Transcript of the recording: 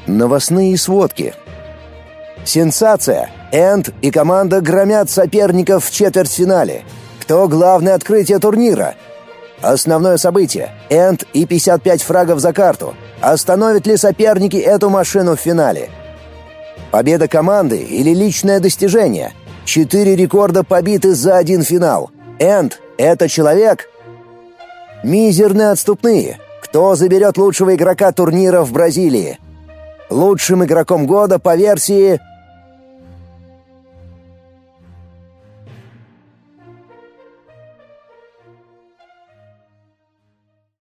Новостные сводки. Сенсация! Энд и команда громят соперников в четвертьфинале. Кто главное открытие турнира? Основное событие. Энд и 55 фрагов за карту. Остановят ли соперники эту машину в финале? Победа команды или личное достижение? 4 рекорда побиты за один финал. Энд — это человек? Мизерные отступные. Кто заберет лучшего игрока турнира в Бразилии? Лучшим игроком года по версии